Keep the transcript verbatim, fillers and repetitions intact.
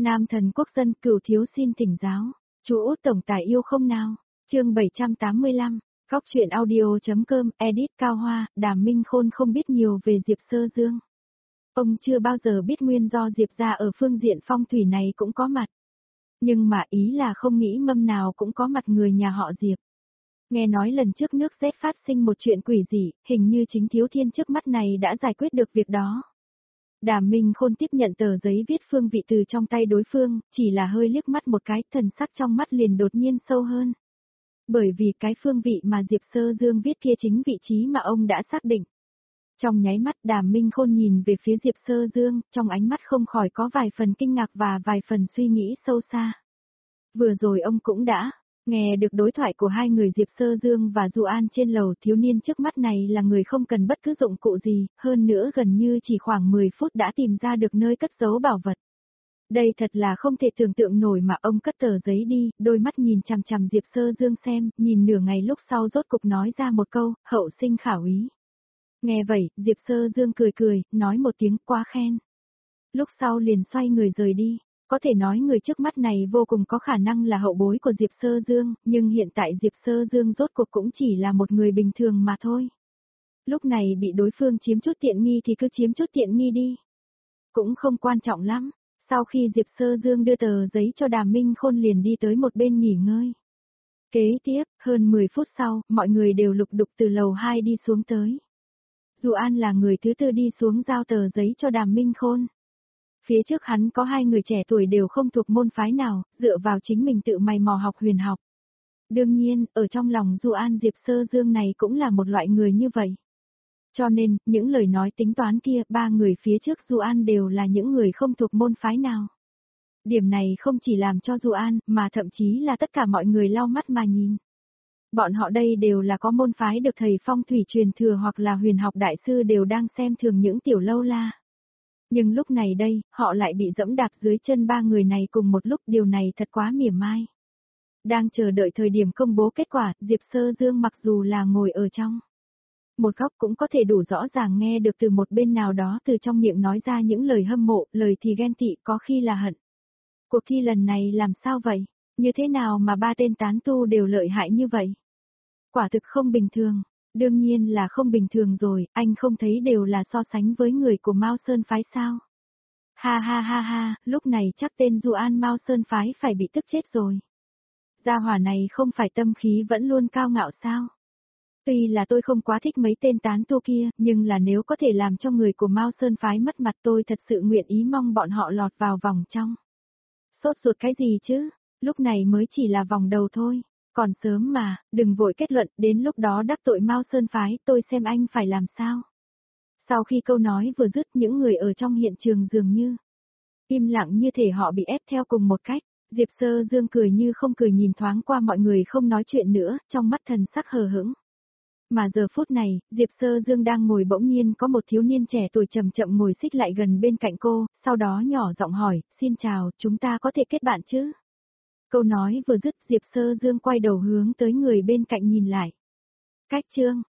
Nam thần quốc dân cửu thiếu xin thỉnh giáo. Chú Út tổng tài yêu không nào? Chương bảy trăm tám mươi lăm, Góc truyện audio.com, edit Cao Hoa, Đàm Minh Khôn không biết nhiều về Diệp Sơ Dương. Ông chưa bao giờ biết nguyên do Diệp gia ở phương diện phong thủy này cũng có mặt. Nhưng mà ý là không nghĩ mâm nào cũng có mặt người nhà họ Diệp. Nghe nói lần trước nước rét phát sinh một chuyện quỷ dị, hình như chính Thiếu Thiên trước mắt này đã giải quyết được việc đó. Đàm Minh Khôn tiếp nhận tờ giấy viết phương vị từ trong tay đối phương, chỉ là hơi liếc mắt một cái, thần sắc trong mắt liền đột nhiên sâu hơn. Bởi vì cái phương vị mà Diệp Sơ Dương viết kia chính vị trí mà ông đã xác định. Trong nháy mắt Đàm Minh Khôn nhìn về phía Diệp Sơ Dương, trong ánh mắt không khỏi có vài phần kinh ngạc và vài phần suy nghĩ sâu xa. Vừa rồi ông cũng đã nghe được đối thoại của hai người Diệp Sơ Dương và Du An trên lầu. Thiếu niên trước mắt này là người không cần bất cứ dụng cụ gì, hơn nữa gần như chỉ khoảng mười phút đã tìm ra được nơi cất giấu bảo vật. Đây thật là không thể tưởng tượng nổi mà ông cất tờ giấy đi, đôi mắt nhìn chằm chằm Diệp Sơ Dương xem, nhìn nửa ngày lúc sau rốt cục nói ra một câu, hậu sinh khảo ý. Nghe vậy, Diệp Sơ Dương cười cười, nói một tiếng quá khen. Lúc sau liền xoay người rời đi. Có thể nói người trước mắt này vô cùng có khả năng là hậu bối của Diệp Sơ Dương, nhưng hiện tại Diệp Sơ Dương rốt cuộc cũng chỉ là một người bình thường mà thôi. Lúc này bị đối phương chiếm chút tiện nghi thì cứ chiếm chút tiện nghi đi. Cũng không quan trọng lắm. Sau khi Diệp Sơ Dương đưa tờ giấy cho Đàm Minh Khôn liền đi tới một bên nghỉ ngơi. Kế tiếp, hơn mười phút sau, mọi người đều lục đục từ lầu hai đi xuống tới. Du An là người thứ tư đi xuống giao tờ giấy cho Đàm Minh Khôn. Phía trước hắn có hai người trẻ tuổi đều không thuộc môn phái nào, dựa vào chính mình tự mày mò học huyền học. Đương nhiên, ở trong lòng Du An Diệp Sơ Dương này cũng là một loại người như vậy. Cho nên, những lời nói tính toán kia, ba người phía trước Du An đều là những người không thuộc môn phái nào. Điểm này không chỉ làm cho Du An, mà thậm chí là tất cả mọi người lau mắt mà nhìn. Bọn họ đây đều là có môn phái được thầy phong thủy truyền thừa hoặc là huyền học đại sư đều đang xem thường những tiểu lâu la. Nhưng lúc này đây, họ lại bị dẫm đạp dưới chân ba người này cùng một lúc, điều này thật quá mỉa mai. Đang chờ đợi thời điểm công bố kết quả, Diệp Sơ Dương mặc dù là ngồi ở trong một góc cũng có thể đủ rõ ràng nghe được từ một bên nào đó từ trong miệng nói ra những lời hâm mộ, lời thì ghen tị, có khi là hận. Cuộc thi lần này làm sao vậy? Như thế nào mà ba tên tán tu đều lợi hại như vậy? Quả thực không bình thường. Đương nhiên là không bình thường rồi, anh không thấy đều là so sánh với người của Mao Sơn Phái sao? Ha ha ha ha, lúc này chắc tên Du An Mao Sơn Phái phải bị tức chết rồi. Gia hỏa này không phải tâm khí vẫn luôn cao ngạo sao? Tuy là tôi không quá thích mấy tên tán tu kia, nhưng là nếu có thể làm cho người của Mao Sơn Phái mất mặt tôi thật sự nguyện ý mong bọn họ lọt vào vòng trong. Sốt ruột cái gì chứ, lúc này mới chỉ là vòng đầu thôi. Còn sớm mà, đừng vội kết luận, đến lúc đó đắc tội Mao Sơn Phái, tôi xem anh phải làm sao. Sau khi câu nói vừa dứt, những người ở trong hiện trường dường như im lặng, như thể họ bị ép theo cùng một cách. Diệp Sơ Dương cười như không cười nhìn thoáng qua mọi người không nói chuyện nữa, trong mắt thần sắc hờ hững. Mà giờ phút này, Diệp Sơ Dương đang ngồi, bỗng nhiên có một thiếu niên trẻ tuổi chậm chậm ngồi xích lại gần bên cạnh cô, sau đó nhỏ giọng hỏi, xin chào, chúng ta có thể kết bạn chứ? Câu nói vừa dứt, Diệp Sơ Dương quay đầu hướng tới người bên cạnh nhìn lại. Cách chương